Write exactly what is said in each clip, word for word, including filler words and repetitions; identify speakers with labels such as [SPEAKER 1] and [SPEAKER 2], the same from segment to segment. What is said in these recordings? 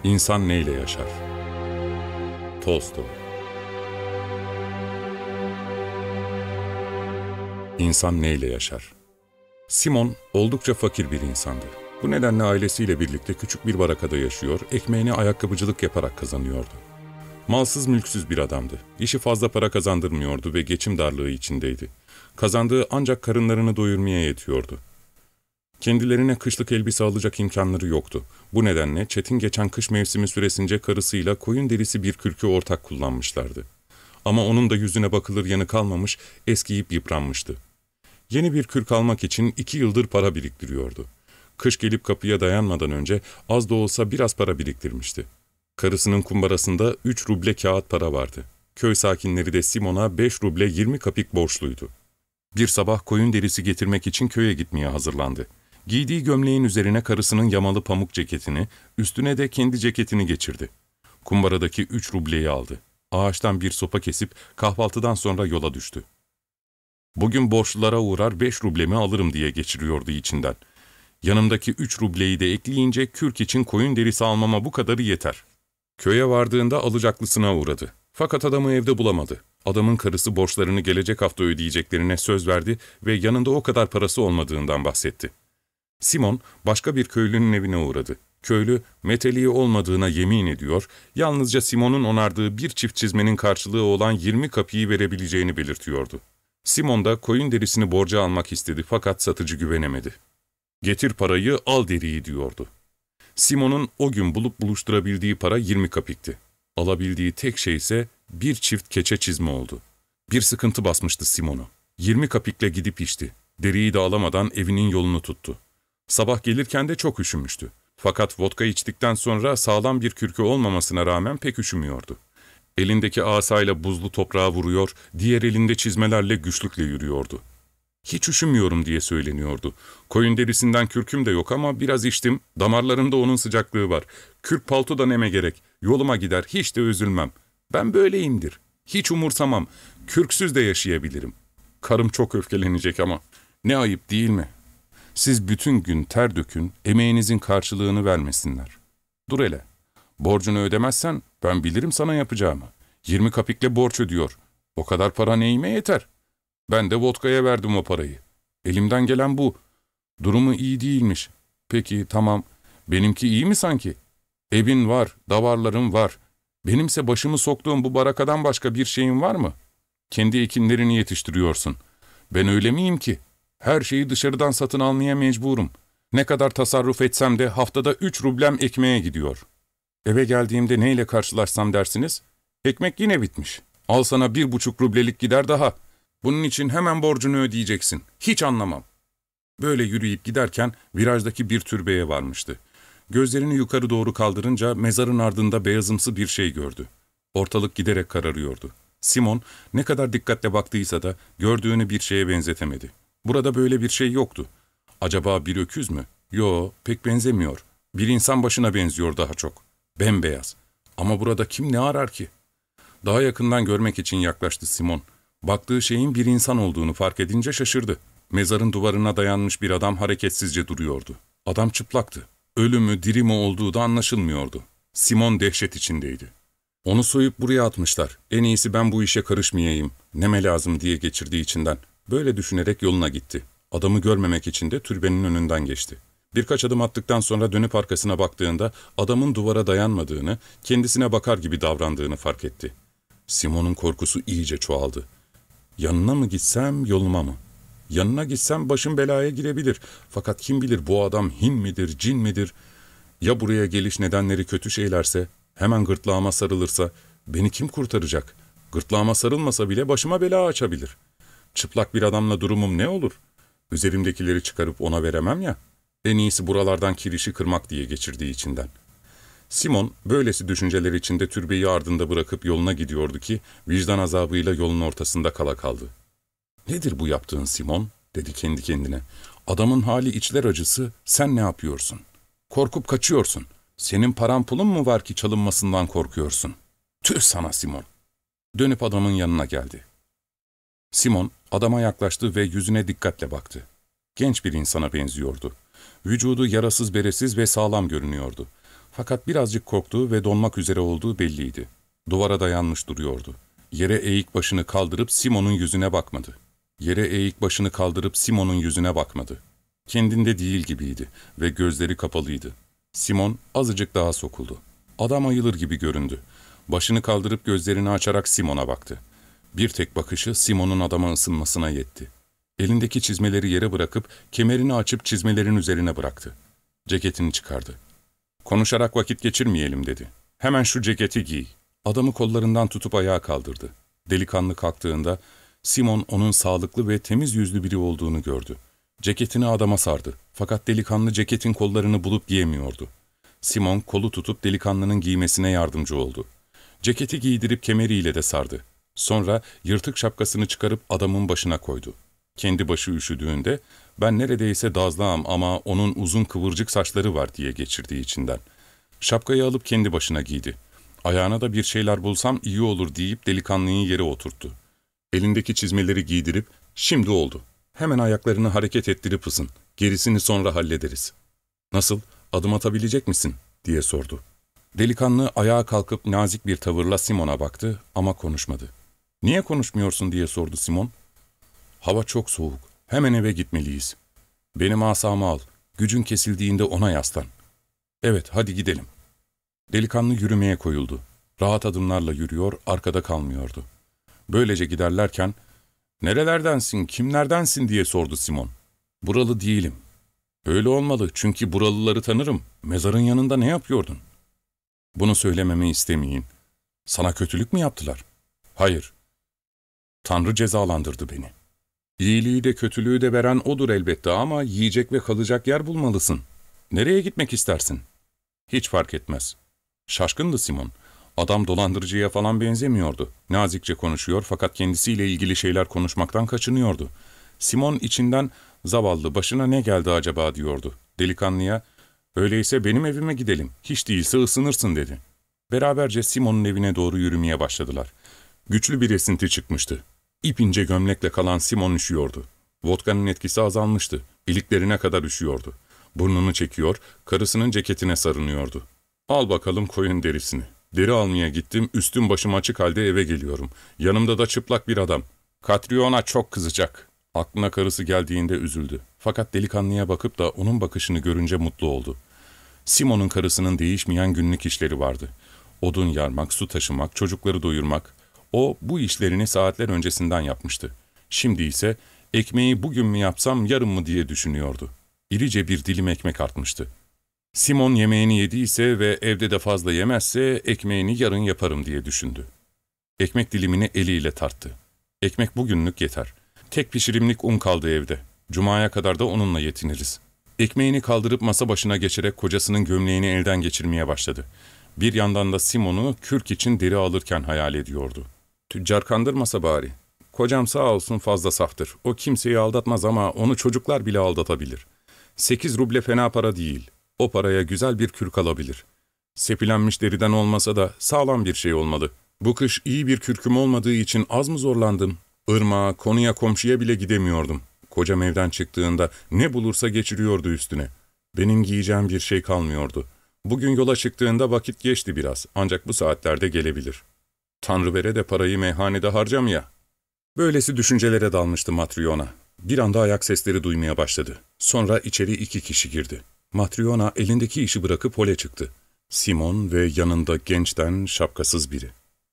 [SPEAKER 1] İnsan neyle yaşar? Tolstoy. İnsan neyle yaşar? Simon oldukça fakir bir insandı. Bu nedenle ailesiyle birlikte küçük bir barakada yaşıyor, ekmeğini ayakkabıcılık yaparak kazanıyordu. Malsız mülksüz bir adamdı. İşi fazla para kazandırmıyordu ve geçim darlığı içindeydi. Kazandığı ancak karınlarını doyurmaya yetiyordu. Kendilerine kışlık elbise alacak imkanları yoktu. Bu nedenle çetin geçen kış mevsimi süresince karısıyla koyun derisi bir kürkü ortak kullanmışlardı. Ama onun da yüzüne bakılır yanı kalmamış, eskiyip yıpranmıştı. Yeni bir kürk almak için iki yıldır para biriktiriyordu. Kış gelip kapıya dayanmadan önce az da olsa biraz para biriktirmişti. Karısının kumbarasında üç ruble kağıt para vardı. Köy sakinleri de Simon'a beş ruble yirmi kapik borçluydu. Bir sabah koyun derisi getirmek için köye gitmeye hazırlandı. Giydiği gömleğin üzerine karısının yamalı pamuk ceketini, üstüne de kendi ceketini geçirdi. Kumbaradaki üç rubleyi aldı. Ağaçtan bir sopa kesip kahvaltıdan sonra yola düştü. Bugün borçlulara uğrar beş rublemi alırım diye geçiriyordu içinden. Yanımdaki üç rubleyi de ekleyince kürk için koyun derisi almama bu kadarı yeter. Köye vardığında alacaklısına uğradı. Fakat adamı evde bulamadı. Adamın karısı borçlarını gelecek hafta ödeyeceklerine söz verdi ve yanında o kadar parası olmadığından bahsetti. Simon başka bir köylünün evine uğradı. Köylü meteliği olmadığına yemin ediyor, yalnızca Simon'un onardığı bir çift çizmenin karşılığı olan yirmi kapiyi verebileceğini belirtiyordu. Simon da koyun derisini borca almak istedi fakat satıcı güvenemedi. "Getir parayı, al deriyi," diyordu. Simon'un o gün bulup buluşturabildiği para yirmi kapikti. Alabildiği tek şey ise bir çift keçe çizme oldu. Bir sıkıntı basmıştı Simon'u. yirmi kapikle gidip içti. Deriyi de alamadan evinin yolunu tuttu. Sabah gelirken de çok üşümüştü. Fakat vodka içtikten sonra sağlam bir kürkü olmamasına rağmen pek üşümüyordu. Elindeki asayla buzlu toprağa vuruyor, diğer elinde çizmelerle güçlükle yürüyordu. "Hiç üşümüyorum," diye söyleniyordu. "Koyun derisinden kürküm de yok ama biraz içtim, damarlarımda onun sıcaklığı var. Kürk paltodan neme gerek, yoluma gider, hiç de üzülmem. Ben böyleyimdir, hiç umursamam, kürksüz de yaşayabilirim. Karım çok öfkelenecek ama ne ayıp değil mi? Siz bütün gün ter dökün, emeğinizin karşılığını vermesinler. Dur hele, borcunu ödemezsen ben bilirim sana yapacağımı. Yirmi kapikle borç ödüyor, o kadar para neyime yeter? Ben de vodkaya verdim o parayı. Elimden gelen bu. Durumu iyi değilmiş. Peki, tamam. Benimki iyi mi sanki? Evin var, davarların var. Benimse başımı soktuğum bu barakadan başka bir şeyin var mı? Kendi ekinlerini yetiştiriyorsun. Ben öyle miyim ki? Her şeyi dışarıdan satın almaya mecburum. Ne kadar tasarruf etsem de haftada üç rublem ekmeğe gidiyor. Eve geldiğimde neyle karşılaşsam dersiniz? Ekmek yine bitmiş. Al sana bir buçuk rublelik gider daha. Bunun için hemen borcunu ödeyeceksin. Hiç anlamam." Böyle yürüyüp giderken virajdaki bir türbeye varmıştı. Gözlerini yukarı doğru kaldırınca mezarın ardında beyazımsı bir şey gördü. Ortalık giderek kararıyordu. Simon ne kadar dikkatle baktıysa da gördüğünü bir şeye benzetemedi. Burada böyle bir şey yoktu. Acaba bir öküz mü? Yo, pek benzemiyor. Bir insan başına benziyor daha çok. Bembeyaz. Ama burada kim ne arar ki? Daha yakından görmek için yaklaştı Simon. Baktığı şeyin bir insan olduğunu fark edince şaşırdı. Mezarın duvarına dayanmış bir adam hareketsizce duruyordu. Adam çıplaktı. Ölü mü diri mi olduğu da anlaşılmıyordu. Simon dehşet içindeydi. "Onu soyup buraya atmışlar. En iyisi ben bu işe karışmayayım. Neme lazım," diye geçirdiği içinden. Böyle düşünerek yoluna gitti. Adamı görmemek için de türbenin önünden geçti. Birkaç adım attıktan sonra dönüp arkasına baktığında adamın duvara dayanmadığını, kendisine bakar gibi davrandığını fark etti. Simon'un korkusu iyice çoğaldı. Yanına mı gitsem, yoluma mı? Yanına gitsem başım belaya girebilir. Fakat kim bilir bu adam Hin midir, cin midir? Ya buraya geliş nedenleri kötü şeylerse, hemen gırtlağıma sarılırsa, beni kim kurtaracak? Gırtlağıma sarılmasa bile başıma bela açabilir. Çıplak bir adamla durumum ne olur? Üzerimdekileri çıkarıp ona veremem ya. En iyisi buralardan kirişi kırmak diye geçirdiği içinden. Simon, böylesi düşünceler içinde türbeyi ardında bırakıp yoluna gidiyordu ki, vicdan azabıyla yolun ortasında kala kaldı. "Nedir bu yaptığın Simon?" dedi kendi kendine. "Adamın hali içler acısı, sen ne yapıyorsun? Korkup kaçıyorsun. Senin paran pulun mu var ki çalınmasından korkuyorsun? Tüh sana Simon!" Dönüp adamın yanına geldi. Simon, adama yaklaştı ve yüzüne dikkatle baktı. Genç bir insana benziyordu. Vücudu yarasız beresiz ve sağlam görünüyordu. Fakat birazcık korktuğu ve donmak üzere olduğu belliydi. Duvara dayanmış duruyordu. Yere eğik başını kaldırıp Simon'un yüzüne bakmadı. Yere eğik başını kaldırıp Simon'un yüzüne bakmadı. Kendinde değil gibiydi ve gözleri kapalıydı. Simon azıcık daha sokuldu. Adam ayılır gibi göründü. Başını kaldırıp gözlerini açarak Simon'a baktı. Bir tek bakışı Simon'un adama ısınmasına yetti. Elindeki çizmeleri yere bırakıp kemerini açıp çizmelerin üzerine bıraktı. Ceketini çıkardı. "Konuşarak vakit geçirmeyelim," dedi. "Hemen şu ceketi giy." Adamı kollarından tutup ayağa kaldırdı. Delikanlı kalktığında Simon onun sağlıklı ve temiz yüzlü biri olduğunu gördü. Ceketini adama sardı. Fakat delikanlı ceketin kollarını bulup giyemiyordu. Simon kolu tutup delikanlının giymesine yardımcı oldu. Ceketi giydirip kemeriyle de sardı. Sonra yırtık şapkasını çıkarıp adamın başına koydu. Kendi başı üşüdüğünde "Ben neredeyse dazlağım ama onun uzun kıvırcık saçları var," diye geçirdiği içinden. Şapkayı alıp kendi başına giydi. Ayağına da bir şeyler bulsam iyi olur deyip delikanlıyı yere oturttu. Elindeki çizmeleri giydirip "Şimdi oldu. Hemen ayaklarını hareket ettirip ısın. Gerisini sonra hallederiz." "Nasıl, adım atabilecek misin?" diye sordu. Delikanlı ayağa kalkıp nazik bir tavırla Simon'a baktı ama konuşmadı. "Niye konuşmuyorsun?" diye sordu Simon. "Hava çok soğuk. Hemen eve gitmeliyiz. Benim asamı al. Gücün kesildiğinde ona yaslan." "Evet, hadi gidelim." Delikanlı yürümeye koyuldu. Rahat adımlarla yürüyor, arkada kalmıyordu. Böylece giderlerken, "Nerelerdensin, kimlerdensin?" diye sordu Simon. "Buralı değilim." "Öyle olmalı, çünkü buralıları tanırım. Mezarın yanında ne yapıyordun?" "Bunu söylememi istemeyin. Sana kötülük mü yaptılar?" "Hayır. Tanrı cezalandırdı beni." "İyiliği de kötülüğü de veren odur elbette ama yiyecek ve kalacak yer bulmalısın. Nereye gitmek istersin?" "Hiç fark etmez." Şaşkındı Simon. Adam dolandırıcıya falan benzemiyordu. Nazikçe konuşuyor fakat kendisiyle ilgili şeyler konuşmaktan kaçınıyordu. Simon içinden "Zavallı, başına ne geldi acaba?" diyordu. Delikanlıya "Öyleyse benim evime gidelim, hiç değilse ısınırsın," dedi. Beraberce Simon'un evine doğru yürümeye başladılar. Güçlü bir esinti çıkmıştı. İpince gömlekle kalan Simon üşüyordu. Vodkanın etkisi azalmıştı. İliklerine kadar üşüyordu. Burnunu çekiyor, karısının ceketine sarınıyordu. "Al bakalım koyun derisini. Deri almaya gittim, üstüm başım açık halde eve geliyorum. Yanımda da çıplak bir adam. Katriona çok kızacak." Aklına karısı geldiğinde üzüldü. Fakat delikanlıya bakıp da onun bakışını görünce mutlu oldu. Simon'un karısının değişmeyen günlük işleri vardı. Odun yarmak, su taşımak, çocukları doyurmak. O bu işlerini saatler öncesinden yapmıştı. Şimdi ise ekmeği bugün mü yapsam yarın mı diye düşünüyordu. İrice bir dilim ekmek artmıştı. Simon yemeğini yediyse ve evde de fazla yemezse ekmeğini yarın yaparım diye düşündü. Ekmek dilimini eliyle tarttı. Ekmek bugünlük yeter. Tek pişirimlik un kaldı evde. Cuma'ya kadar da onunla yetiniriz. Ekmeğini kaldırıp masa başına geçerek kocasının gömleğini elden geçirmeye başladı. Bir yandan da Simon'u kürk için deri alırken hayal ediyordu. "Tüccar kandırmasa bari. Kocam sağ olsun fazla saftır. O kimseyi aldatmaz ama onu çocuklar bile aldatabilir. Sekiz ruble fena para değil. O paraya güzel bir kürk alabilir. Sepilenmiş deriden olmasa da sağlam bir şey olmalı. Bu kış iyi bir kürküm olmadığı için az mı zorlandım? Irmağa, konuya, komşuya bile gidemiyordum. Kocam evden çıktığında ne bulursa geçiriyordu üstüne. Benim giyeceğim bir şey kalmıyordu. Bugün yola çıktığında vakit geçti biraz, ancak bu saatlerde gelebilir. Tanrı vere de parayı meyhanede harcam ya." Böylesi düşüncelere dalmıştı Matryona. Bir anda ayak sesleri duymaya başladı. Sonra içeri iki kişi girdi. Matryona elindeki işi bırakıp hole çıktı. Simon ve yanında gençten şapkasız biri.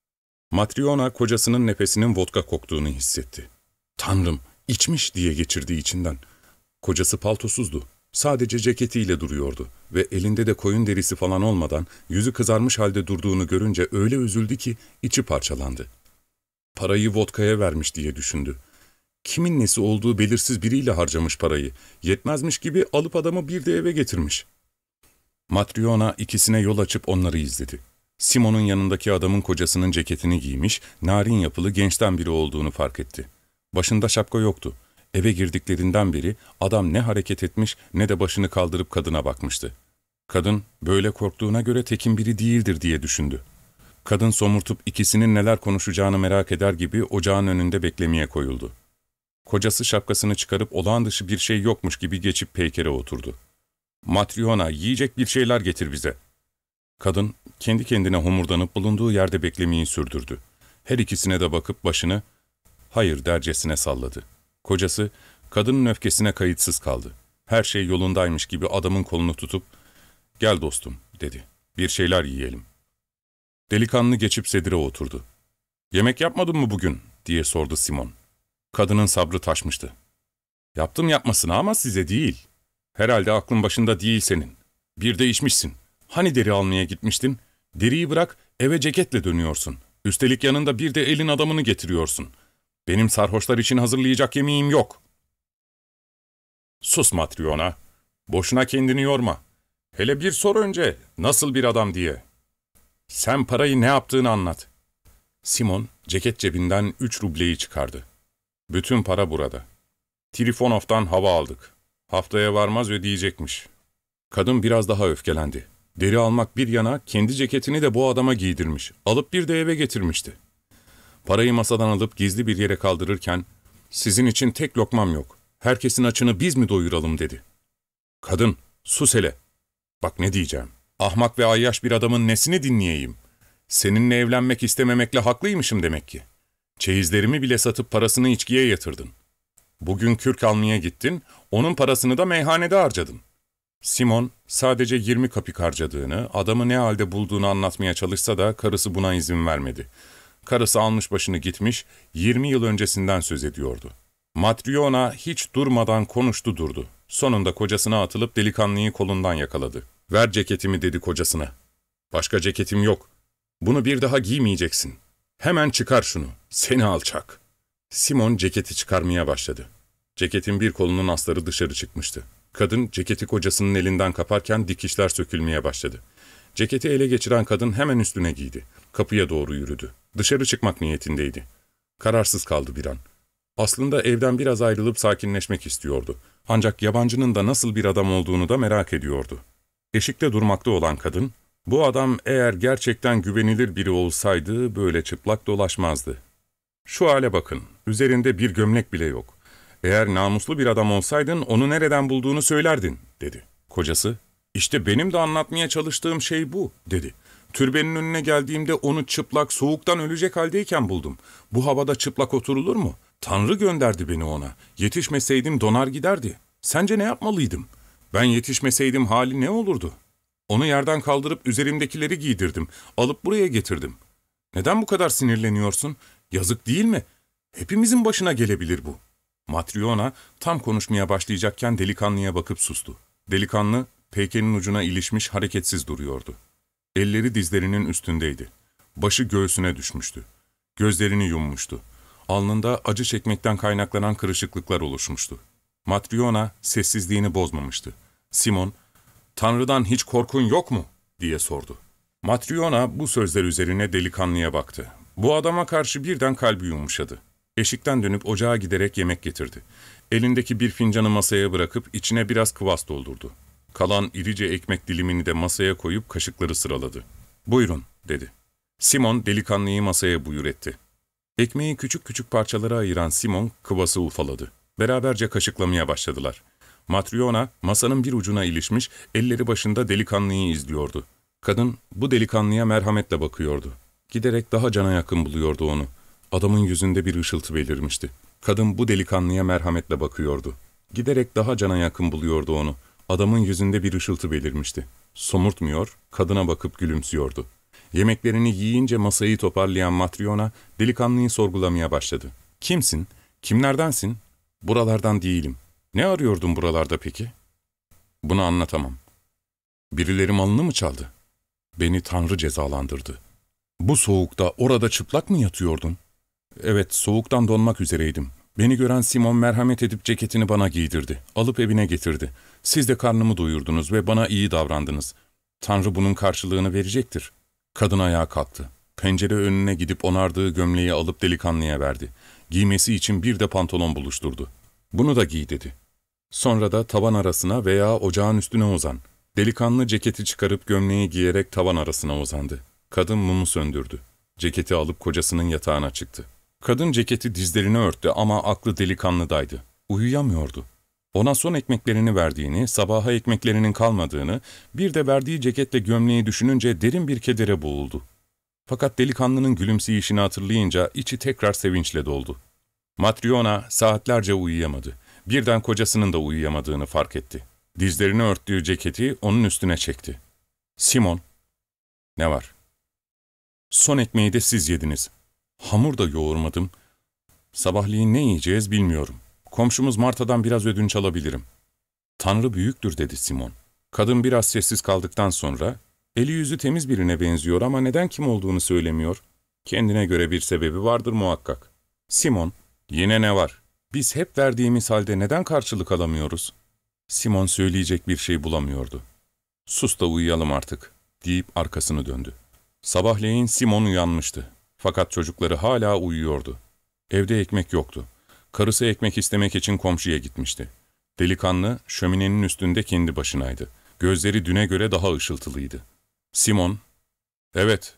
[SPEAKER 1] Matryona kocasının nefesinin vodka koktuğunu hissetti. "Tanrım, içmiş," diye geçirdiği içinden. Kocası paltosuzdu. Sadece ceketiyle duruyordu ve elinde de koyun derisi falan olmadan yüzü kızarmış halde durduğunu görünce öyle üzüldü ki içi parçalandı. Parayı vodkaya vermiş diye düşündü. Kimin nesi olduğu belirsiz biriyle harcamış parayı. Yetmezmiş gibi alıp adamı bir de eve getirmiş. Matryona ikisine yol açıp onları izledi. Simon'un yanındaki adamın kocasının ceketini giymiş, narin yapılı gençten biri olduğunu fark etti. Başında şapka yoktu. Eve girdiklerinden beri adam ne hareket etmiş ne de başını kaldırıp kadına bakmıştı. Kadın böyle korktuğuna göre tekin biri değildir diye düşündü. Kadın somurtup ikisinin neler konuşacağını merak eder gibi ocağın önünde beklemeye koyuldu. Kocası şapkasını çıkarıp olağan dışı bir şey yokmuş gibi geçip peykere oturdu. "Matryona, yiyecek bir şeyler getir bize." Kadın kendi kendine homurdanıp bulunduğu yerde beklemeyi sürdürdü. Her ikisine de bakıp başını hayır dercesine salladı. Kocası kadının öfkesine kayıtsız kaldı. Her şey yolundaymış gibi adamın kolunu tutup ''Gel dostum'' dedi. ''Bir şeyler yiyelim.'' Delikanlı geçip sedire oturdu. ''Yemek yapmadın mı bugün?'' diye sordu Simon. Kadının sabrı taşmıştı. ''Yaptım yapmasına ama size değil. Herhalde aklın başında değil senin. Bir de içmişsin. Hani deri almaya gitmiştin? Deriyi bırak, eve ceketle dönüyorsun. Üstelik yanında bir de elin adamını getiriyorsun. Benim sarhoşlar için hazırlayacak yemeğim yok.'' ''Sus Matryona. Boşuna kendini yorma. Hele bir sor önce, nasıl bir adam diye. Sen parayı ne yaptığını anlat.'' Simon, ceket cebinden üç rubleyi çıkardı. ''Bütün para burada. Trifonov'dan hava aldık. Haftaya varmaz ödeyecekmiş.'' Kadın biraz daha öfkelendi. Deri almak bir yana kendi ceketini de bu adama giydirmiş. Alıp bir de eve getirmişti. Parayı masadan alıp gizli bir yere kaldırırken ''Sizin için tek lokmam yok. Herkesin açını biz mi doyuralım?'' dedi. ''Kadın, sus hele. Bak ne diyeceğim. Ahmak ve ayyaş bir adamın nesini dinleyeyim? Seninle evlenmek istememekle haklıymışım demek ki. Çeyizlerimi bile satıp parasını içkiye yatırdın. Bugün kürk almaya gittin, onun parasını da meyhanede harcadın.'' Simon sadece yirmi kapik harcadığını, adamı ne halde bulduğunu anlatmaya çalışsa da karısı buna izin vermedi. Karısı almış başını gitmiş, yirmi yıl öncesinden söz ediyordu. Matryona hiç durmadan konuştu durdu. Sonunda kocasına atılıp delikanlıyı kolundan yakaladı. ''Ver ceketimi'' dedi kocasına. ''Başka ceketim yok. Bunu bir daha giymeyeceksin. Hemen çıkar şunu, seni alçak.'' Simon ceketi çıkarmaya başladı. Ceketin bir kolunun astarı dışarı çıkmıştı. Kadın ceketi kocasının elinden kaparken dikişler sökülmeye başladı. Ceketi ele geçiren kadın hemen üstüne giydi. Kapıya doğru yürüdü. Dışarı çıkmak niyetindeydi. Kararsız kaldı bir an. Aslında evden biraz ayrılıp sakinleşmek istiyordu. Ancak yabancının da nasıl bir adam olduğunu da merak ediyordu. Eşikte durmakta olan kadın, bu adam eğer gerçekten güvenilir biri olsaydı böyle çıplak dolaşmazdı. ''Şu hale bakın, üzerinde bir gömlek bile yok. Eğer namuslu bir adam olsaydın onu nereden bulduğunu söylerdin.'' dedi. Kocası, ''İşte benim de anlatmaya çalıştığım şey bu.'' dedi. ''Türbenin önüne geldiğimde onu çıplak, soğuktan ölecek haldeyken buldum. Bu havada çıplak oturulur mu? Tanrı gönderdi beni ona. Yetişmeseydim donar giderdi. Sence ne yapmalıydım? Ben yetişmeseydim hali ne olurdu? Onu yerden kaldırıp üzerimdekileri giydirdim. Alıp buraya getirdim. Neden bu kadar sinirleniyorsun? Yazık değil mi? Hepimizin başına gelebilir bu.'' Matryona tam konuşmaya başlayacakken delikanlıya bakıp sustu. Delikanlı peykenin ucuna ilişmiş hareketsiz duruyordu. Elleri dizlerinin üstündeydi. Başı göğsüne düşmüştü. Gözlerini yummuştu. Alnında acı çekmekten kaynaklanan kırışıklıklar oluşmuştu. Matryona sessizliğini bozmamıştı. Simon, ''Tanrı'dan hiç korkun yok mu?'' diye sordu. Matryona bu sözler üzerine delikanlıya baktı. Bu adama karşı birden kalbi yumuşadı. Eşikten dönüp ocağa giderek yemek getirdi. Elindeki bir fincanı masaya bırakıp içine biraz kıvas doldurdu. Kalan irice ekmek dilimini de masaya koyup kaşıkları sıraladı. ''Buyurun'' dedi. Simon delikanlıyı masaya buyur etti. Ekmeği küçük küçük parçalara ayıran Simon kıvası ufaladı. Beraberce kaşıklamaya başladılar. Matryona masanın bir ucuna ilişmiş, elleri başında delikanlıyı izliyordu. Kadın bu delikanlıya merhametle bakıyordu. Giderek daha cana yakın buluyordu onu. Adamın yüzünde bir ışıltı belirmişti. Kadın bu delikanlıya merhametle bakıyordu. Giderek daha cana yakın buluyordu onu. Adamın yüzünde bir ışıltı belirmişti. Somurtmuyor, kadına bakıp gülümsüyordu. Yemeklerini yiyince masayı toparlayan Matryona, delikanlıyı sorgulamaya başladı. ''Kimsin? Kimlerdensin?'' ''Buralardan değilim.'' ''Ne arıyordun buralarda peki?'' ''Bunu anlatamam.'' ''Birileri malını mı çaldı?'' ''Beni Tanrı cezalandırdı.'' ''Bu soğukta orada çıplak mı yatıyordun?'' ''Evet, soğuktan donmak üzereydim. Beni gören Simon merhamet edip ceketini bana giydirdi. Alıp evine getirdi. Siz de karnımı doyurdunuz ve bana iyi davrandınız. Tanrı bunun karşılığını verecektir.'' Kadın ayağa kalktı. Pencere önüne gidip onardığı gömleği alıp delikanlıya verdi. Giymesi için bir de pantolon buluşturdu. ''Bunu da giy'' dedi. Sonra da tavan arasına veya ocağın üstüne uzan. Delikanlı ceketi çıkarıp gömleği giyerek tavan arasına uzandı. Kadın mumu söndürdü. Ceketi alıp kocasının yatağına çıktı. Kadın ceketi dizlerini örttü ama aklı delikanlıdaydı. Uyuyamıyordu. Ona son ekmeklerini verdiğini, sabaha ekmeklerinin kalmadığını, bir de verdiği ceketle gömleği düşününce derin bir kedere boğuldu. Fakat delikanlının gülümseyişini hatırlayınca içi tekrar sevinçle doldu. Matryona saatlerce uyuyamadı. Birden kocasının da uyuyamadığını fark etti. Dizlerini örttüğü ceketi onun üstüne çekti. ''Simon, ne var?'' ''Son ekmeği de siz yediniz. Hamur da yoğurmadım. Sabahleyin ne yiyeceğiz bilmiyorum. Komşumuz Marta'dan biraz ödünç alabilirim.'' ''Tanrı büyüktür,'' dedi Simon. Kadın biraz sessiz kaldıktan sonra, ''Eli yüzü temiz birine benziyor ama neden kim olduğunu söylemiyor? Kendine göre bir sebebi vardır muhakkak.'' ''Simon, yine ne var? Biz hep verdiğimiz halde neden karşılık alamıyoruz?'' Simon söyleyecek bir şey bulamıyordu. ''Sus da uyuyalım artık,'' deyip arkasını döndü. Sabahleyin Simon uyanmıştı. Fakat çocukları hala uyuyordu. Evde ekmek yoktu. Karısı ekmek istemek için komşuya gitmişti. Delikanlı şöminenin üstünde kendi başınaydı. Gözleri düne göre daha ışıltılıydı. Simon, ''Evet,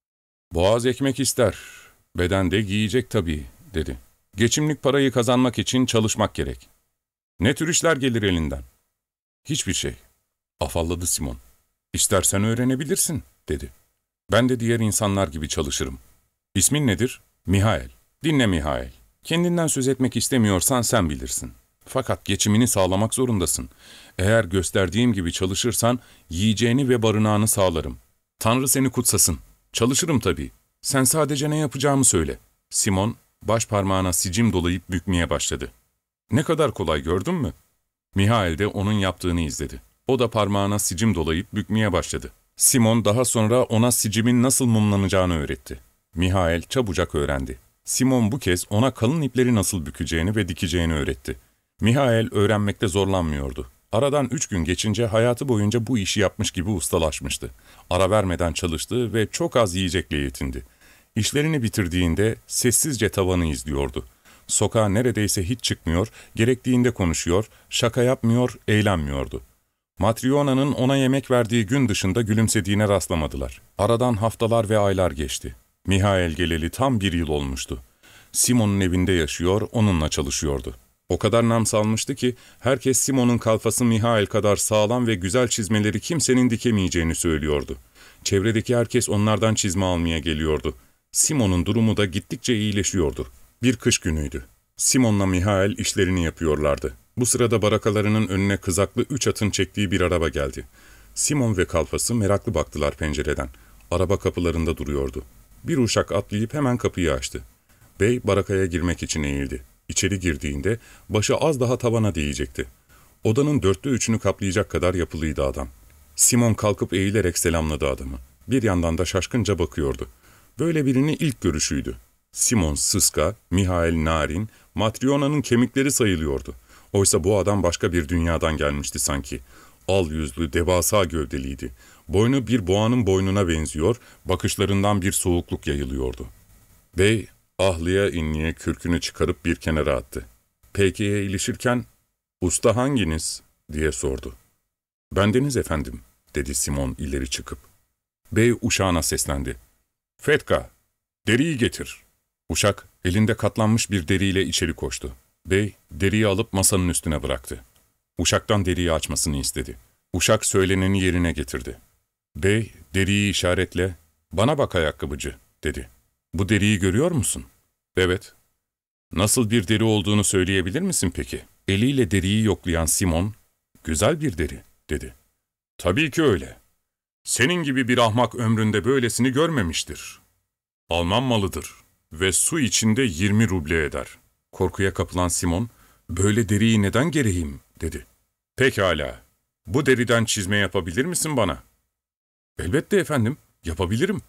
[SPEAKER 1] boğaz ekmek ister, beden de giyecek tabii,'' dedi. ''Geçimlik parayı kazanmak için çalışmak gerek. Ne tür işler gelir elinden?'' ''Hiçbir şey,'' afalladı Simon. ''İstersen öğrenebilirsin,'' dedi. ''Ben de diğer insanlar gibi çalışırım. İsmin nedir?'' ''Mihail.'' ''Dinle Mihail. Kendinden söz etmek istemiyorsan sen bilirsin. Fakat geçimini sağlamak zorundasın. Eğer gösterdiğim gibi çalışırsan yiyeceğini ve barınağını sağlarım. Tanrı seni kutsasın. Çalışırım tabii. Sen sadece ne yapacağımı söyle.'' Simon baş parmağına sicim dolayıp bükmeye başladı. ''Ne kadar kolay, gördün mü?'' Mihail de onun yaptığını izledi. O da parmağına sicim dolayıp bükmeye başladı. Simon daha sonra ona sicimin nasıl mumlanacağını öğretti. Mihail çabucak öğrendi. Simon bu kez ona kalın ipleri nasıl bükeceğini ve dikeceğini öğretti. Mihail öğrenmekte zorlanmıyordu. Aradan üç gün geçince hayatı boyunca bu işi yapmış gibi ustalaşmıştı. Ara vermeden çalıştı ve çok az yiyecekle yetindi. İşlerini bitirdiğinde sessizce tavanı izliyordu. Sokağa neredeyse hiç çıkmıyor, gerektiğinde konuşuyor, şaka yapmıyor, eğlenmiyordu. Matryona'nın ona yemek verdiği gün dışında gülümsediğine rastlamadılar. Aradan haftalar ve aylar geçti. Mihail geleli tam bir yıl olmuştu. Simon'un evinde yaşıyor, onunla çalışıyordu. O kadar nam salmıştı ki herkes Simon'un kalfası Mihail kadar sağlam ve güzel çizmeleri kimsenin dikemeyeceğini söylüyordu. Çevredeki herkes onlardan çizme almaya geliyordu. Simon'un durumu da gittikçe iyileşiyordu. Bir kış günüydü. Simon'la Mihail işlerini yapıyorlardı. Bu sırada barakalarının önüne kızaklı üç atın çektiği bir araba geldi. Simon ve kalfası meraklı baktılar pencereden. Araba kapılarında duruyordu. Bir uşak atlayıp hemen kapıyı açtı. Bey barakaya girmek için eğildi. İçeri girdiğinde başı az daha tavana değecekti. Odanın dörtte üçünü kaplayacak kadar yapılıydı adam. Simon kalkıp eğilerek selamladı adamı. Bir yandan da şaşkınca bakıyordu. Böyle birini ilk görüşüydü. Simon sıska, Mihail narin, Matryona'nın kemikleri sayılıyordu. Oysa bu adam başka bir dünyadan gelmişti sanki. Al yüzlü, devasa gövdeliydi. Boynu bir boğanın boynuna benziyor, bakışlarından bir soğukluk yayılıyordu. Bey, ahlıya inliye kürkünü çıkarıp bir kenara attı. Peyki'ye ilişirken, ''Usta hanginiz?'' diye sordu. ''Bendeniz efendim,'' dedi Simon ileri çıkıp. Bey uşağına seslendi. ''Fetka, deriyi getir.'' Uşak elinde katlanmış bir deriyle içeri koştu. Bey deriyi alıp masanın üstüne bıraktı. Uşaktan deriyi açmasını istedi. Uşak söyleneni yerine getirdi. Bey deriyi işaretle ''Bana bak ayakkabıcı'' dedi. ''Bu deriyi görüyor musun?'' ''Evet.'' ''Nasıl bir deri olduğunu söyleyebilir misin peki?'' Eliyle deriyi yoklayan Simon ''Güzel bir deri'' dedi. ''Tabii ki öyle. Senin gibi bir ahmak ömründe böylesini görmemiştir. Alman malıdır ve su içinde yirmi ruble eder.'' Korkuya kapılan Simon, ''Böyle deriyi neden gereyim?'' dedi. ''Pekala, bu deriden çizme yapabilir misin bana?'' ''Elbette efendim, yapabilirim.''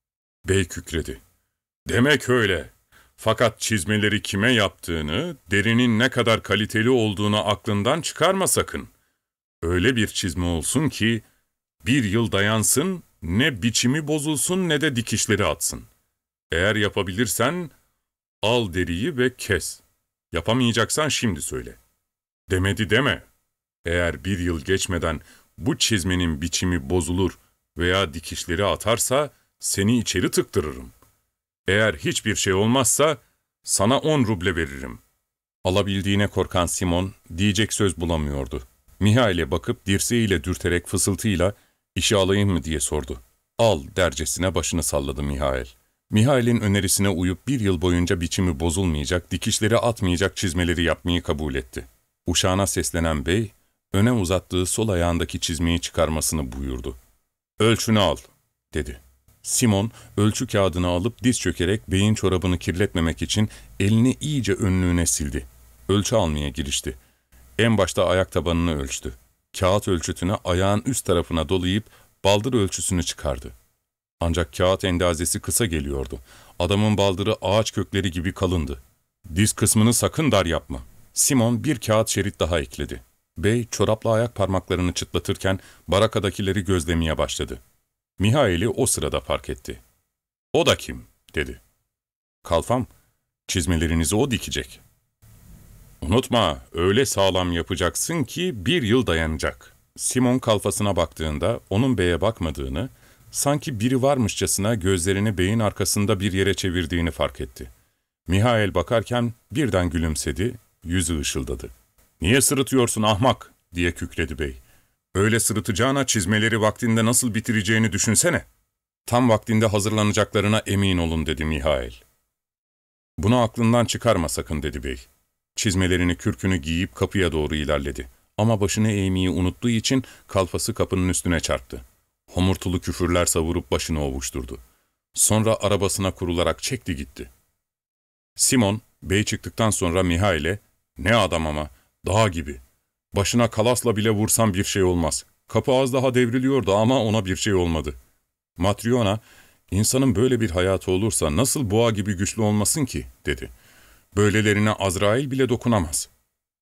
[SPEAKER 1] Bey kükredi. ''Demek öyle. Fakat çizmeleri kime yaptığını, derinin ne kadar kaliteli olduğunu aklından çıkarma sakın. Öyle bir çizme olsun ki, bir yıl dayansın, ne biçimi bozulsun ne de dikişleri atsın. Eğer yapabilirsen, al deriyi ve kes. Yapamayacaksan şimdi söyle. Demedi deme. Eğer bir yıl geçmeden bu çizmenin biçimi bozulur veya dikişleri atarsa seni içeri tıktırırım. Eğer hiçbir şey olmazsa sana on ruble veririm. Alabildiğine korkan Simon diyecek söz bulamıyordu. Mihail'e bakıp dirseğiyle dürterek fısıltıyla "İşi alayım mı?" diye sordu. "Al" dercesine başını salladı Mihail. Mihail'in önerisine uyup bir yıl boyunca biçimi bozulmayacak, dikişleri atmayacak çizmeleri yapmayı kabul etti. Uşağına seslenen bey, öne uzattığı sol ayağındaki çizmeyi çıkarmasını buyurdu. "Ölçünü al," dedi. Simon, ölçü kağıdını alıp diz çökerek beyin çorabını kirletmemek için elini iyice önlüğüne sildi. Ölçü almaya girişti. En başta ayak tabanını ölçtü. Kağıt ölçütünü ayağın üst tarafına dolayıp baldır ölçüsünü çıkardı. Ancak kağıt endazesi kısa geliyordu. Adamın baldırı ağaç kökleri gibi kalındı. "Diz kısmını sakın dar yapma." Simon bir kağıt şerit daha ekledi. Bey çorapla ayak parmaklarını çıtlatırken barakadakileri gözlemeye başladı. Mihail'i o sırada fark etti. "O da kim?" dedi. "Kalfam, çizmelerinizi o dikecek. Unutma, öyle sağlam yapacaksın ki bir yıl dayanacak." Simon kalfasına baktığında onun beye bakmadığını, sanki biri varmışçasına gözlerini beyin arkasında bir yere çevirdiğini fark etti. Mihail bakarken birden gülümsedi, yüzü ışıldadı. "Niye sırıtıyorsun ahmak?" diye kükredi bey. "Öyle sırıtacağına çizmeleri vaktinde nasıl bitireceğini düşünsene." "Tam vaktinde hazırlanacaklarına emin olun," dedi Mihail. "Bunu aklından çıkarma sakın," dedi bey. Çizmelerini kürkünü giyip kapıya doğru ilerledi. Ama başını eğmeyi unuttuğu için kalfası kapının üstüne çarptı. Homurtulu küfürler savurup başını ovuşturdu. Sonra arabasına kurularak çekti gitti. Simon, bey çıktıktan sonra Mihail'e, "Ne adam ama, dağ gibi. Başına kalasla bile vursam bir şey olmaz. Kapı az daha devriliyordu ama ona bir şey olmadı." Matryona, "İnsanın böyle bir hayatı olursa nasıl boğa gibi güçlü olmasın ki?" dedi. "Böylelerine Azrail bile dokunamaz."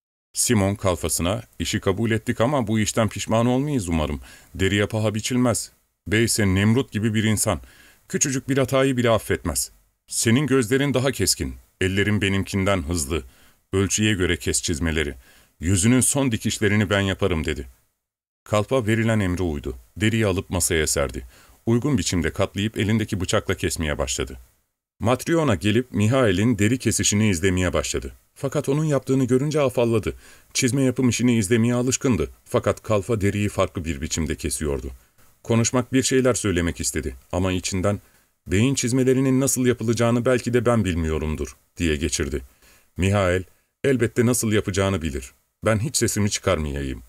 [SPEAKER 1] Simon kalfasına, "İşi kabul ettik ama bu işten pişman olmayız umarım. Deriye paha biçilmez. Bey ise Nemrut gibi bir insan. Küçücük bir hatayı bile affetmez. Senin gözlerin daha keskin, ellerin benimkinden hızlı. Ölçüye göre kes çizmeleri. Yüzünün son dikişlerini ben yaparım," dedi. Kalpa verilen emre uydu. Deriyi alıp masaya serdi. Uygun biçimde katlayıp elindeki bıçakla kesmeye başladı. Matryona gelip Mihail'in deri kesişini izlemeye başladı. Fakat onun yaptığını görünce afalladı. Çizme yapım işini izlemeye alışkındı. Fakat kalfa deriyi farklı bir biçimde kesiyordu. Konuşmak, bir şeyler söylemek istedi. Ama içinden, "Beyin çizmelerinin nasıl yapılacağını belki de ben bilmiyorumdur," diye geçirdi. Mihail, "Elbette nasıl yapacağını bilir. Ben hiç sesimi çıkarmayayım."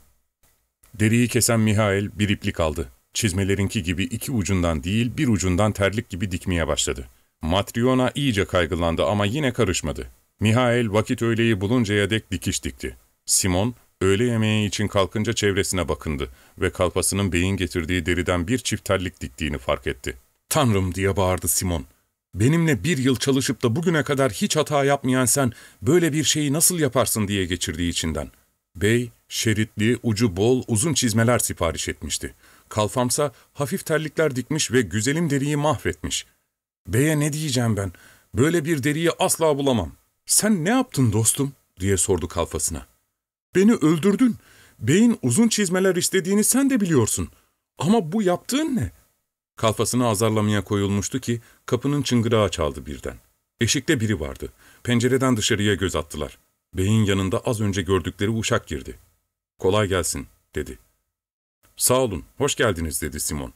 [SPEAKER 1] Deriyi kesen Mihail bir iplik aldı. Çizmelerinki gibi iki ucundan değil, bir ucundan terlik gibi dikmeye başladı. Matryona iyice kaygılandı ama yine karışmadı. Mihail vakit öğleyi buluncaya dek dikiş dikti. Simon, öğle yemeği için kalkınca çevresine bakındı ve kalfasının beyin getirdiği deriden bir çift terlik diktiğini fark etti. "Tanrım!" diye bağırdı Simon. "Benimle bir yıl çalışıp da bugüne kadar hiç hata yapmayan sen, böyle bir şeyi nasıl yaparsın?" diye geçirdiği içinden. Bey, şeritli, ucu bol, uzun çizmeler sipariş etmişti. Kalfamsa hafif terlikler dikmiş ve güzelim deriyi mahvetmiş. "Beye ne diyeceğim ben? Böyle bir deriyi asla bulamam." "Sen ne yaptın dostum?" diye sordu kalfasına. "Beni öldürdün. Beyin uzun çizmeler istediğini sen de biliyorsun. Ama bu yaptığın ne?" Kalfasını azarlamaya koyulmuştu ki kapının çıngırağı çaldı birden. Eşikte biri vardı. Pencereden dışarıya göz attılar. Beyin yanında az önce gördükleri uşak girdi. "Kolay gelsin," dedi. "Sağ olun, hoş geldiniz," dedi Simon.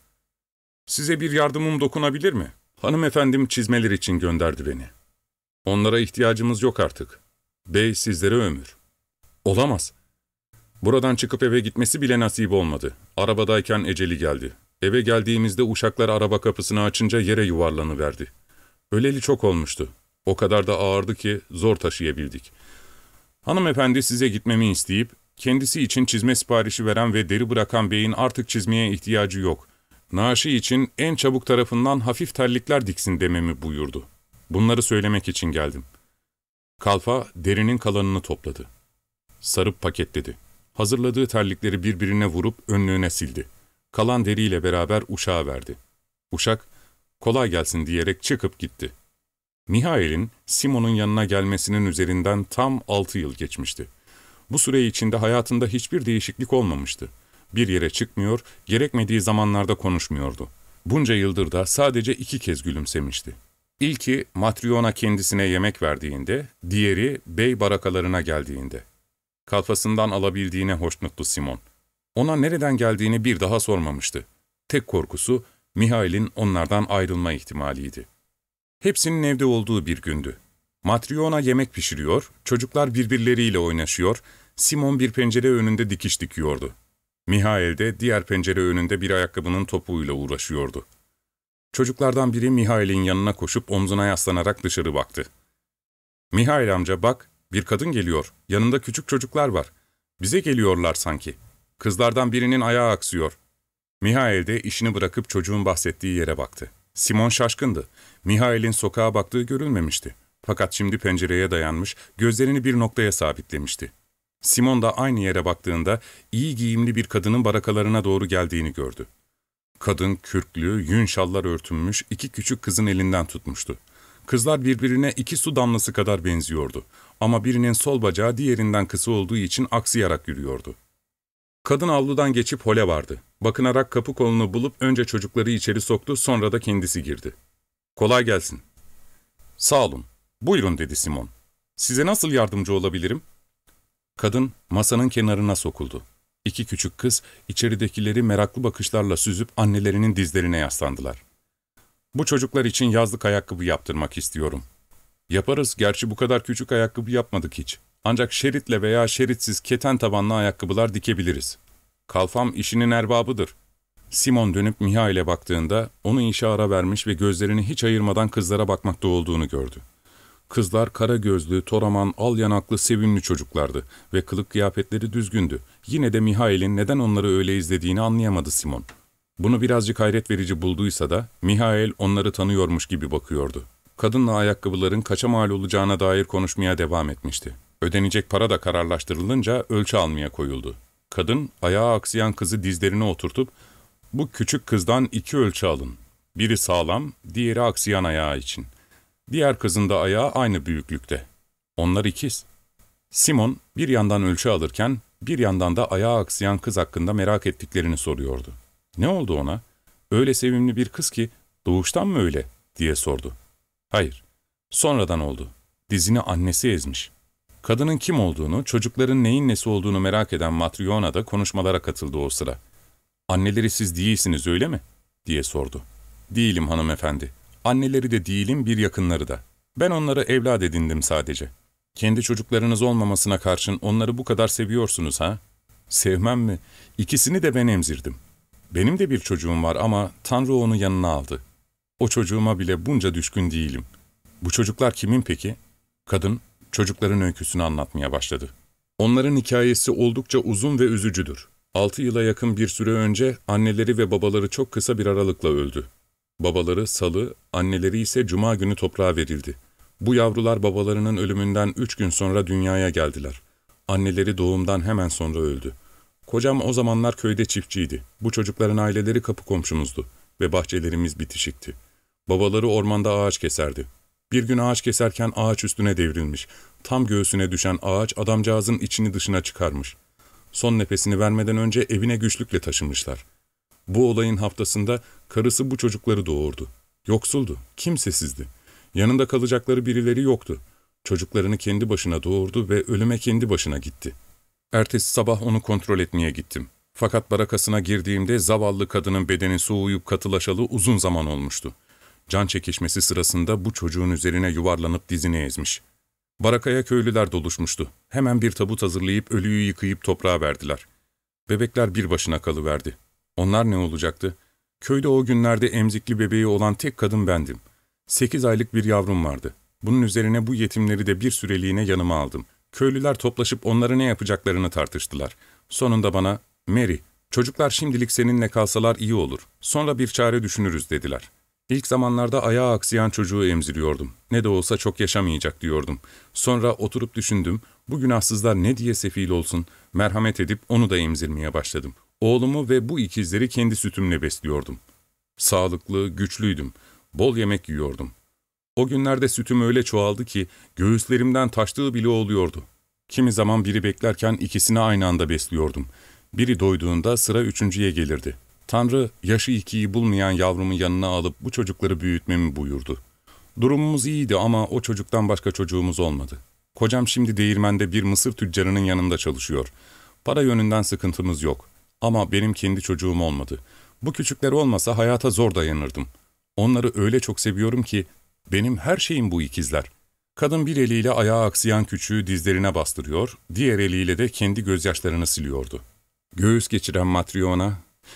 [SPEAKER 1] "Size bir yardımım dokunabilir mi? Hanımefendim çizmeler için gönderdi beni. Onlara ihtiyacımız yok artık. Bey sizlere ömür." "Olamaz." "Buradan çıkıp eve gitmesi bile nasip olmadı. Arabadayken eceli geldi. Eve geldiğimizde uşaklar araba kapısını açınca yere yuvarlanıverdi. Öleli çok olmuştu. O kadar da ağırdı ki zor taşıyabildik. Hanımefendi size gitmemi isteyip, kendisi için çizme siparişi veren ve deri bırakan beyin artık çizmeye ihtiyacı yok. Naaşı için en çabuk tarafından hafif terlikler diksin dememi buyurdu. Bunları söylemek için geldim." Kalfa derinin kalanını topladı. Sarıp paketledi. Hazırladığı terlikleri birbirine vurup önlüğüne sildi. Kalan deriyle beraber uşağa verdi. Uşak, "Kolay gelsin," diyerek çıkıp gitti. Mihail'in Simon'un yanına gelmesinin üzerinden tam altı yıl geçmişti. Bu süre içinde hayatında hiçbir değişiklik olmamıştı. Bir yere çıkmıyor, gerekmediği zamanlarda konuşmuyordu. Bunca yıldır da sadece iki kez gülümsemişti. İlki Matryona kendisine yemek verdiğinde, diğeri bey barakalarına geldiğinde. Kalfasından alabildiğine hoşnuttu Simon. Ona nereden geldiğini bir daha sormamıştı. Tek korkusu Mihail'in onlardan ayrılma ihtimaliydi. Hepsinin evde olduğu bir gündü. Matryona yemek pişiriyor, çocuklar birbirleriyle oynaşıyor, Simon bir pencere önünde dikiş dikiyordu. Mihail de diğer pencere önünde bir ayakkabının topuğuyla uğraşıyordu. Çocuklardan biri Mihail'in yanına koşup omzuna yaslanarak dışarı baktı. ''Mihail amca bak, bir kadın geliyor, yanında küçük çocuklar var. Bize geliyorlar sanki. Kızlardan birinin ayağı aksıyor.'' Mihail de işini bırakıp çocuğun bahsettiği yere baktı. Simon şaşkındı. Mihail'in sokağa baktığı görülmemişti. Fakat şimdi pencereye dayanmış, gözlerini bir noktaya sabitlemişti. Simon da aynı yere baktığında iyi giyimli bir kadının barakalarına doğru geldiğini gördü. Kadın kürklü, yün şallar örtünmüş iki küçük kızın elinden tutmuştu. Kızlar birbirine iki su damlası kadar benziyordu. Ama birinin sol bacağı diğerinden kısa olduğu için aksayarak yürüyordu. Kadın avludan geçip hole vardı. Bakınarak kapı kolunu bulup önce çocukları içeri soktu, sonra da kendisi girdi. ''Kolay gelsin.'' ''Sağ olun. Buyurun.'' dedi Simon. ''Size nasıl yardımcı olabilirim?'' Kadın masanın kenarına sokuldu. İki küçük kız içeridekileri meraklı bakışlarla süzüp annelerinin dizlerine yaslandılar. ''Bu çocuklar için yazlık ayakkabı yaptırmak istiyorum.'' ''Yaparız, gerçi bu kadar küçük ayakkabı yapmadık hiç. Ancak şeritle veya şeritsiz keten tabanlı ayakkabılar dikebiliriz. Kalfam işinin erbabıdır.'' Simon dönüp Mihail'e baktığında onu işe ara vermiş ve gözlerini hiç ayırmadan kızlara bakmakta olduğunu gördü. Kızlar kara gözlü, toraman, al yanaklı, sevimli çocuklardı ve kılık kıyafetleri düzgündü. Yine de Mihail'in neden onları öyle izlediğini anlayamadı Simon. Bunu birazcık hayret verici bulduysa da Mihail onları tanıyormuş gibi bakıyordu. Kadınla ayakkabıların kaça mal olacağına dair konuşmaya devam etmişti. Ödenecek para da kararlaştırılınca ölçü almaya koyuldu. Kadın ayağa aksayan kızı dizlerine oturtup ''Bu küçük kızdan iki ölçü alın. Biri sağlam, diğeri aksayan ayağı için. Diğer kızın da ayağı aynı büyüklükte. Onlar ikiz.'' Simon bir yandan ölçü alırken bir yandan da ayağı aksayan kız hakkında merak ettiklerini soruyordu. ''Ne oldu ona? Öyle sevimli bir kız ki doğuştan mı öyle?'' diye sordu. ''Hayır, sonradan oldu. Dizini annesi ezmiş.'' Kadının kim olduğunu, çocukların neyin nesi olduğunu merak eden Matryona da konuşmalara katıldı o sıra. ''Anneleri siz değilsiniz öyle mi?'' diye sordu. ''Değilim hanımefendi. Anneleri de değilim, bir yakınları da. Ben onları evlat edindim sadece. Kendi çocuklarınız olmamasına karşın onları bu kadar seviyorsunuz ha? Sevmem mi? İkisini de ben emzirdim. Benim de bir çocuğum var ama Tanrı onu yanına aldı. O çocuğuma bile bunca düşkün değilim. Bu çocuklar kimin peki?'' Kadın çocukların öyküsünü anlatmaya başladı. Onların hikayesi oldukça uzun ve üzücüdür. Altı yıla yakın bir süre önce anneleri ve babaları çok kısa bir aralıkla öldü. Babaları salı, anneleri ise cuma günü toprağa verildi. Bu yavrular babalarının ölümünden üç gün sonra dünyaya geldiler. Anneleri doğumdan hemen sonra öldü. Kocam o zamanlar köyde çiftçiydi. Bu çocukların aileleri kapı komşumuzdu ve bahçelerimiz bitişikti. Babaları ormanda ağaç keserdi. Bir gün ağaç keserken ağaç üstüne devrilmiş. Tam göğsüne düşen ağaç adamcağızın içini dışına çıkarmış. Son nefesini vermeden önce evine güçlükle taşımışlar. Bu olayın haftasında karısı bu çocukları doğurdu. Yoksuldu, kimsesizdi. Yanında kalacakları birileri yoktu. Çocuklarını kendi başına doğurdu ve ölüme kendi başına gitti. Ertesi sabah onu kontrol etmeye gittim. Fakat barakasına girdiğimde zavallı kadının bedeni soğuyup katılaşalı uzun zaman olmuştu. Can çekişmesi sırasında bu çocuğun üzerine yuvarlanıp dizini ezmiş. Barakaya köylüler doluşmuştu. Hemen bir tabut hazırlayıp ölüyü yıkayıp toprağa verdiler. Bebekler bir başına kalıverdi. Onlar ne olacaktı? Köyde o günlerde emzikli bebeği olan tek kadın bendim. Sekiz aylık bir yavrum vardı. Bunun üzerine bu yetimleri de bir süreliğine yanıma aldım. Köylüler toplaşıp onları ne yapacaklarını tartıştılar. Sonunda bana, ''Mary, çocuklar şimdilik seninle kalsalar iyi olur. Sonra bir çare düşünürüz.'' dediler. İlk zamanlarda ayağı aksayan çocuğu emziriyordum. Ne de olsa çok yaşamayacak diyordum. Sonra oturup düşündüm, bu günahsızlar ne diye sefil olsun, merhamet edip onu da emzirmeye başladım. Oğlumu ve bu ikizleri kendi sütümle besliyordum. Sağlıklı, güçlüydüm. Bol yemek yiyordum. O günlerde sütüm öyle çoğaldı ki göğüslerimden taştığı bile oluyordu. Kimi zaman biri beklerken ikisini aynı anda besliyordum. Biri doyduğunda sıra üçüncüye gelirdi. Tanrı, yaşı ikiyi bulmayan yavrumu yanına alıp bu çocukları büyütmemi buyurdu. Durumumuz iyiydi ama o çocuktan başka çocuğumuz olmadı. Kocam şimdi değirmende bir mısır tüccarının yanında çalışıyor. Para yönünden sıkıntımız yok. Ama benim kendi çocuğum olmadı. Bu küçükler olmasa hayata zor dayanırdım. Onları öyle çok seviyorum ki benim her şeyim bu ikizler. Kadın bir eliyle ayağı aksayan küçüğü dizlerine bastırıyor, diğer eliyle de kendi gözyaşlarını siliyordu. Göğüs geçiren Matryona,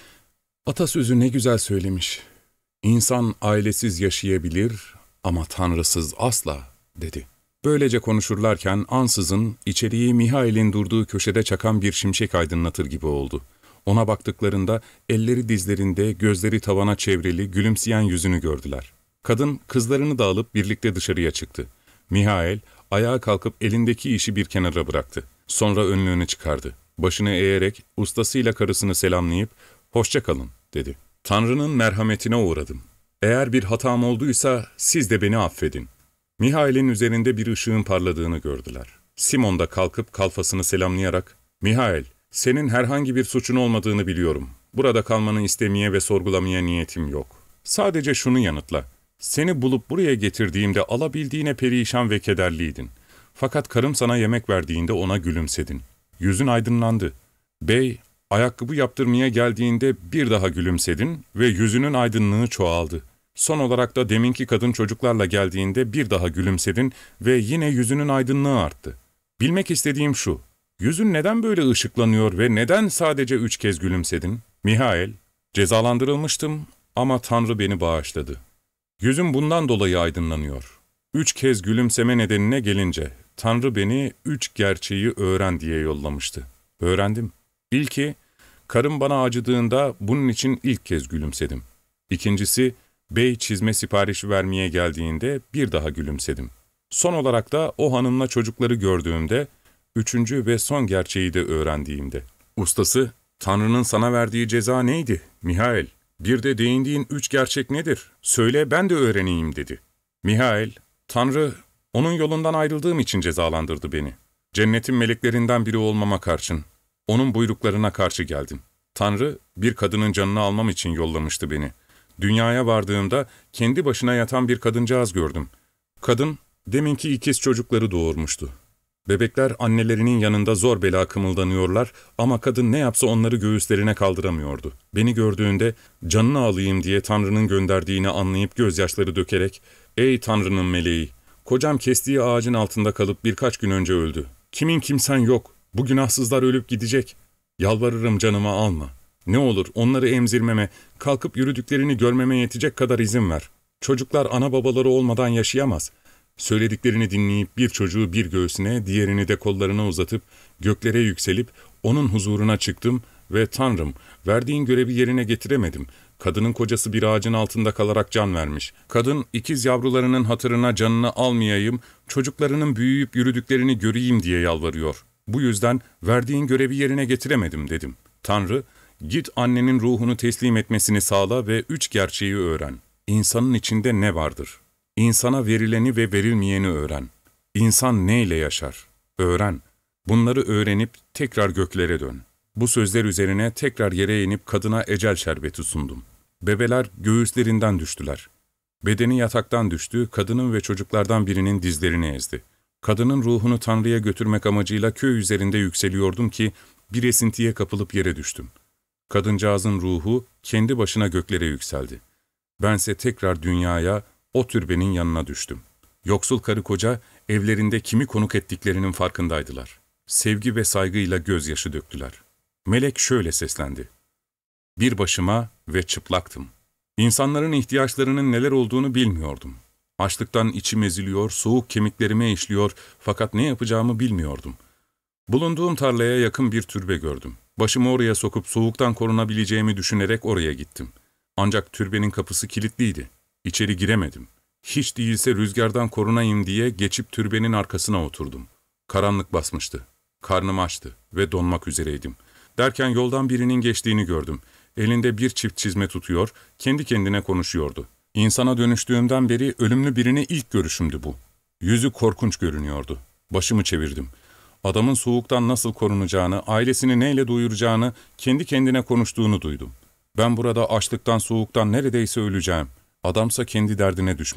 [SPEAKER 1] "Atasözü ne güzel söylemiş. İnsan ailesiz yaşayabilir ama tanrısız asla," dedi. Böylece konuşurlarken ansızın içeriği Mihail'in durduğu köşede çakan bir şimşek aydınlatır gibi oldu. Ona baktıklarında elleri dizlerinde, gözleri tavana çevrili, gülümseyen yüzünü gördüler. Kadın kızlarını da alıp birlikte dışarıya çıktı. Mihail ayağa kalkıp elindeki işi bir kenara bıraktı. Sonra önlüğünü çıkardı. Başını eğerek ustasıyla karısını selamlayıp "Hoşça kalın," dedi. "Tanrı'nın merhametine uğradım. Eğer bir hatam olduysa siz de beni affedin." Mihail'in üzerinde bir ışığın parladığını gördüler. Simon da kalkıp kalfasını selamlayarak, "Mihail, senin herhangi bir suçun olmadığını biliyorum. Burada kalmanı istemeye ve sorgulamaya niyetim yok. Sadece şunu yanıtla. Seni bulup buraya getirdiğimde alabildiğine perişan ve kederliydin. Fakat karım sana yemek verdiğinde ona gülümsedin. Yüzün aydınlandı. Bey, ayakkabı yaptırmaya geldiğinde bir daha gülümsedin ve yüzünün aydınlığı çoğaldı. Son olarak da deminki kadın çocuklarla geldiğinde bir daha gülümsedin ve yine yüzünün aydınlığı arttı. Bilmek istediğim şu, yüzün neden böyle ışıklanıyor ve neden sadece üç kez gülümsedin?" "Mihail, cezalandırılmıştım ama Tanrı beni bağışladı. Yüzüm bundan dolayı aydınlanıyor. Üç kez gülümseme nedenine gelince, Tanrı beni üç gerçeği öğren diye yollamıştı. Öğrendim. İlki, karım bana acıdığında bunun için ilk kez gülümsedim. İkincisi, bey çizme siparişi vermeye geldiğinde bir daha gülümsedim. Son olarak da o hanımla çocukları gördüğümde, üçüncü ve son gerçeği de öğrendiğimde. Ustası, Tanrı'nın sana verdiği ceza neydi, Mihail? Bir de değindiğin üç gerçek nedir? Söyle ben de öğreneyim," dedi. Mihail, "Tanrı, onun yolundan ayrıldığım için cezalandırdı beni. Cennetin meleklerinden biri olmama karşın, onun buyruklarına karşı geldim. Tanrı, bir kadının canını almam için yollamıştı beni. Dünyaya vardığımda kendi başına yatan bir kadıncağız gördüm. Kadın, deminki ikiz çocukları doğurmuştu. Bebekler annelerinin yanında zor bela kımıldanıyorlar ama kadın ne yapsa onları göğüslerine kaldıramıyordu. Beni gördüğünde canını alayım diye Tanrı'nın gönderdiğini anlayıp gözyaşları dökerek, ''Ey Tanrı'nın meleği, kocam kestiği ağacın altında kalıp birkaç gün önce öldü. Kimin kimsen yok, bu günahsızlar ölüp gidecek. Yalvarırım canımı alma. Ne olur onları emzirmeme, kalkıp yürüdüklerini görmeme yetecek kadar izin ver. Çocuklar ana babaları olmadan yaşayamaz.'' Söylediklerini dinleyip bir çocuğu bir göğsüne, diğerini de kollarına uzatıp göklere yükselip onun huzuruna çıktım ve ''Tanrım, verdiğin görevi yerine getiremedim. Kadının kocası bir ağacın altında kalarak can vermiş. Kadın ikiz yavrularının hatırına canını almayayım, çocuklarının büyüyüp yürüdüklerini göreyim diye yalvarıyor. Bu yüzden verdiğin görevi yerine getiremedim," dedim. Tanrı, "Git annenin ruhunu teslim etmesini sağla ve üç gerçeği öğren. İnsanın içinde ne vardır? İnsana verileni ve verilmeyeni öğren. İnsan neyle yaşar? Öğren. Bunları öğrenip tekrar göklere dön." Bu sözler üzerine tekrar yere inip kadına ecel şerbeti sundum. Bebeler göğüslerinden düştüler. Bedeni yataktan düştü, kadının ve çocuklardan birinin dizlerini ezdi. Kadının ruhunu Tanrı'ya götürmek amacıyla köy üzerinde yükseliyordum ki bir esintiye kapılıp yere düştüm. Kadıncağızın ruhu kendi başına göklere yükseldi. Bense tekrar dünyaya, o türbenin yanına düştüm. Yoksul karı koca evlerinde kimi konuk ettiklerinin farkındaydılar. Sevgi ve saygıyla gözyaşı döktüler. Melek şöyle seslendi. "Bir başıma ve çıplaktım. İnsanların ihtiyaçlarının neler olduğunu bilmiyordum. Açlıktan içim eziliyor, soğuk kemiklerime işliyor fakat ne yapacağımı bilmiyordum. Bulunduğum tarlaya yakın bir türbe gördüm. Başımı oraya sokup soğuktan korunabileceğimi düşünerek oraya gittim. Ancak türbenin kapısı kilitliydi. İçeri giremedim. Hiç değilse rüzgardan korunayım diye geçip türbenin arkasına oturdum. Karanlık basmıştı. Karnım açtı ve donmak üzereydim. Derken yoldan birinin geçtiğini gördüm. Elinde bir çift çizme tutuyor, kendi kendine konuşuyordu. İnsana dönüştüğümden beri ölümlü birine ilk görüşümdü bu. Yüzü korkunç görünüyordu. Başımı çevirdim. Adamın soğuktan nasıl korunacağını, ailesini neyle doyuracağını, kendi kendine konuştuğunu duydum. Ben burada açlıktan, soğuktan neredeyse öleceğim. Adamsa kendi derdine düşmüş.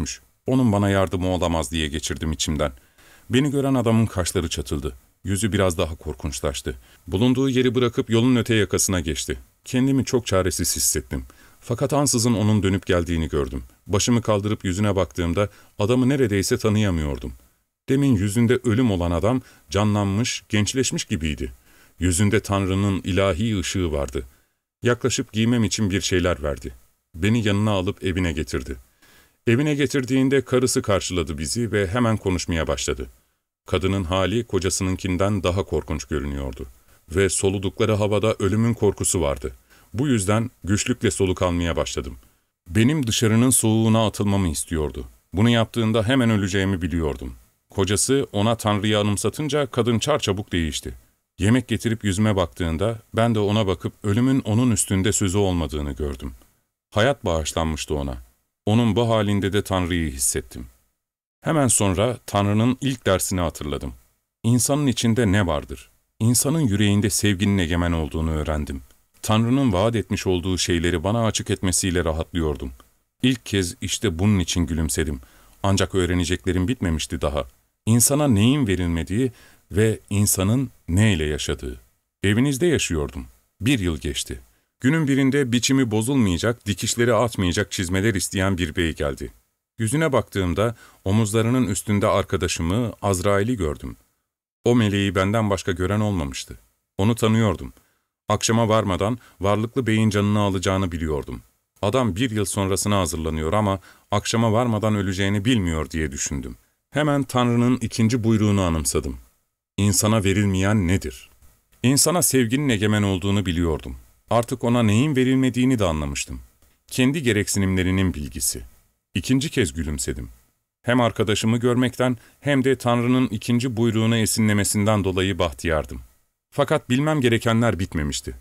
[SPEAKER 1] onun bana yardımı olamaz diye geçirdim içimden. Beni gören adamın kaşları çatıldı. Yüzü biraz daha korkunçlaştı. Bulunduğu yeri bırakıp yolun öte yakasına geçti. Kendimi çok çaresiz hissettim. Fakat ansızın onun dönüp geldiğini gördüm. Başımı kaldırıp yüzüne baktığımda adamı neredeyse tanıyamıyordum. Demin yüzünde ölüm olan adam canlanmış, gençleşmiş gibiydi. Yüzünde Tanrı'nın ilahi ışığı vardı. Yaklaşıp giymem için bir şeyler verdi. Beni yanına alıp evine getirdi. Evine getirdiğinde karısı karşıladı bizi ve hemen konuşmaya başladı. Kadının hali kocasınınkinden daha korkunç görünüyordu. Ve soludukları havada ölümün korkusu vardı. Bu yüzden güçlükle soluk almaya başladım. Benim dışarının soğuğuna atılmamı istiyordu. Bunu yaptığında hemen öleceğimi biliyordum. Kocası ona Tanrı'yı anımsatınca kadın çarçabuk değişti. Yemek getirip yüzüme baktığında ben de ona bakıp ölümün onun üstünde sözü olmadığını gördüm. Hayat bağışlanmıştı ona. Onun bu halinde de Tanrı'yı hissettim. Hemen sonra Tanrı'nın ilk dersini hatırladım. İnsanın içinde ne vardır? İnsanın yüreğinde sevginin egemen olduğunu öğrendim. Tanrı'nın vaat etmiş olduğu şeyleri bana açık etmesiyle rahatlıyordum. İlk kez işte bunun için gülümsedim. Ancak öğreneceklerim bitmemişti daha. İnsana neyin verilmediği ve insanın neyle yaşadığı. Evinizde yaşıyordum. Bir yıl geçti. Günün birinde biçimi bozulmayacak, dikişleri atmayacak çizmeler isteyen bir bey geldi. Yüzüne baktığımda omuzlarının üstünde arkadaşımı, Azrail'i gördüm. O meleği benden başka gören olmamıştı. Onu tanıyordum. Akşama varmadan varlıklı beyin canını alacağını biliyordum. Adam bir yıl sonrasına hazırlanıyor ama akşama varmadan öleceğini bilmiyor diye düşündüm. Hemen Tanrı'nın ikinci buyruğunu anımsadım. İnsana verilmeyen nedir? İnsana sevginin egemen olduğunu biliyordum. Artık ona neyin verilmediğini de anlamıştım. Kendi gereksinimlerinin bilgisi. İkinci kez gülümsedim. Hem arkadaşımı görmekten hem de Tanrı'nın ikinci buyruğunu esinlemesinden dolayı bahtiyardım. Fakat bilmem gerekenler bitmemişti.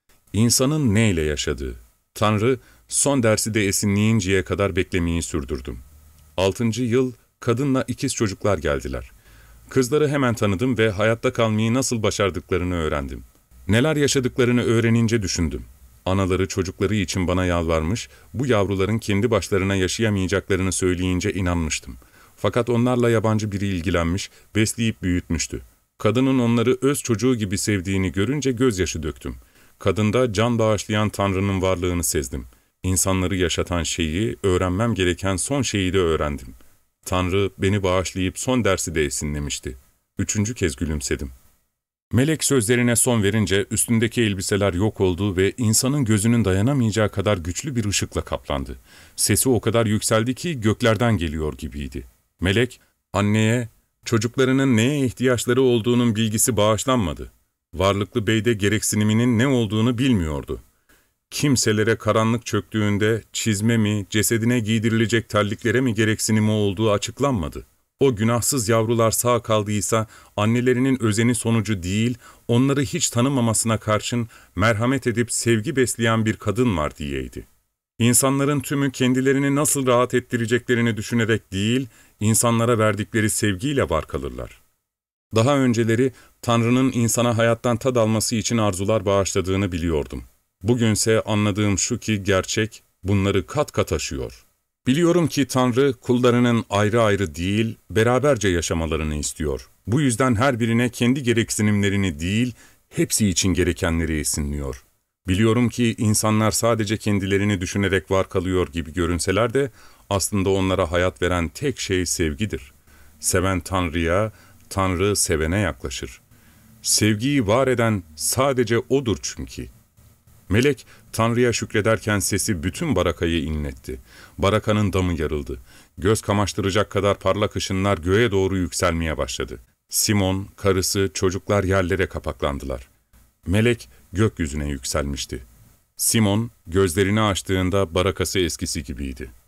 [SPEAKER 1] İnsanın neyle yaşadığı. Tanrı, son dersi de esinleyinceye kadar beklemeyi sürdürdüm. Altıncı yıl kadınla ikiz çocuklar geldiler. Kızları hemen tanıdım ve hayatta kalmayı nasıl başardıklarını öğrendim. Neler yaşadıklarını öğrenince düşündüm. Anaları çocukları için bana yalvarmış, bu yavruların kendi başlarına yaşayamayacaklarını söyleyince inanmıştım. Fakat onlarla yabancı biri ilgilenmiş, besleyip büyütmüştü. Kadının onları öz çocuğu gibi sevdiğini görünce gözyaşı döktüm. Kadında can bağışlayan Tanrı'nın varlığını sezdim. İnsanları yaşatan şeyi, öğrenmem gereken son şeyi de öğrendim. Tanrı beni bağışlayıp son dersi de esinlemişti. Üçüncü kez gülümsedim. Melek sözlerine son verince üstündeki elbiseler yok oldu ve insanın gözünün dayanamayacağı kadar güçlü bir ışıkla kaplandı. Sesi o kadar yükseldi ki göklerden geliyor gibiydi. Melek, anneye, çocuklarının neye ihtiyaçları olduğunun bilgisi bağışlanmadı. Varlıklı beyde gereksiniminin ne olduğunu bilmiyordu. Kimselere karanlık çöktüğünde çizme mi, cesedine giydirilecek terliklere mi gereksinimi olduğu açıklanmadı. O günahsız yavrular sağ kaldıysa annelerinin özeni sonucu değil, onları hiç tanımamasına karşın merhamet edip sevgi besleyen bir kadın var diyeydi. İnsanların tümü kendilerini nasıl rahat ettireceklerini düşünerek değil, insanlara verdikleri sevgiyle var kalırlar. Daha önceleri Tanrı'nın insana hayattan tad alması için arzular bağışladığını biliyordum. Bugünse anladığım şu ki gerçek bunları kat kat aşıyor. Biliyorum ki Tanrı kullarının ayrı ayrı değil, beraberce yaşamalarını istiyor. Bu yüzden her birine kendi gereksinimlerini değil, hepsi için gerekenleri esinliyor. Biliyorum ki insanlar sadece kendilerini düşünerek var kalıyor gibi görünseler de aslında onlara hayat veren tek şey sevgidir. Seven Tanrı'ya, Tanrı sevene yaklaşır. Sevgiyi var eden sadece O'dur çünkü. Melek, Tanrı'ya şükrederken sesi bütün barakayı inletti. Barakanın damı yarıldı. Göz kamaştıracak kadar parlak ışınlar göğe doğru yükselmeye başladı. Simon, karısı, çocuklar yerlere kapaklandılar. Melek gökyüzüne yükselmişti. Simon gözlerini açtığında barakası eskisi gibiydi.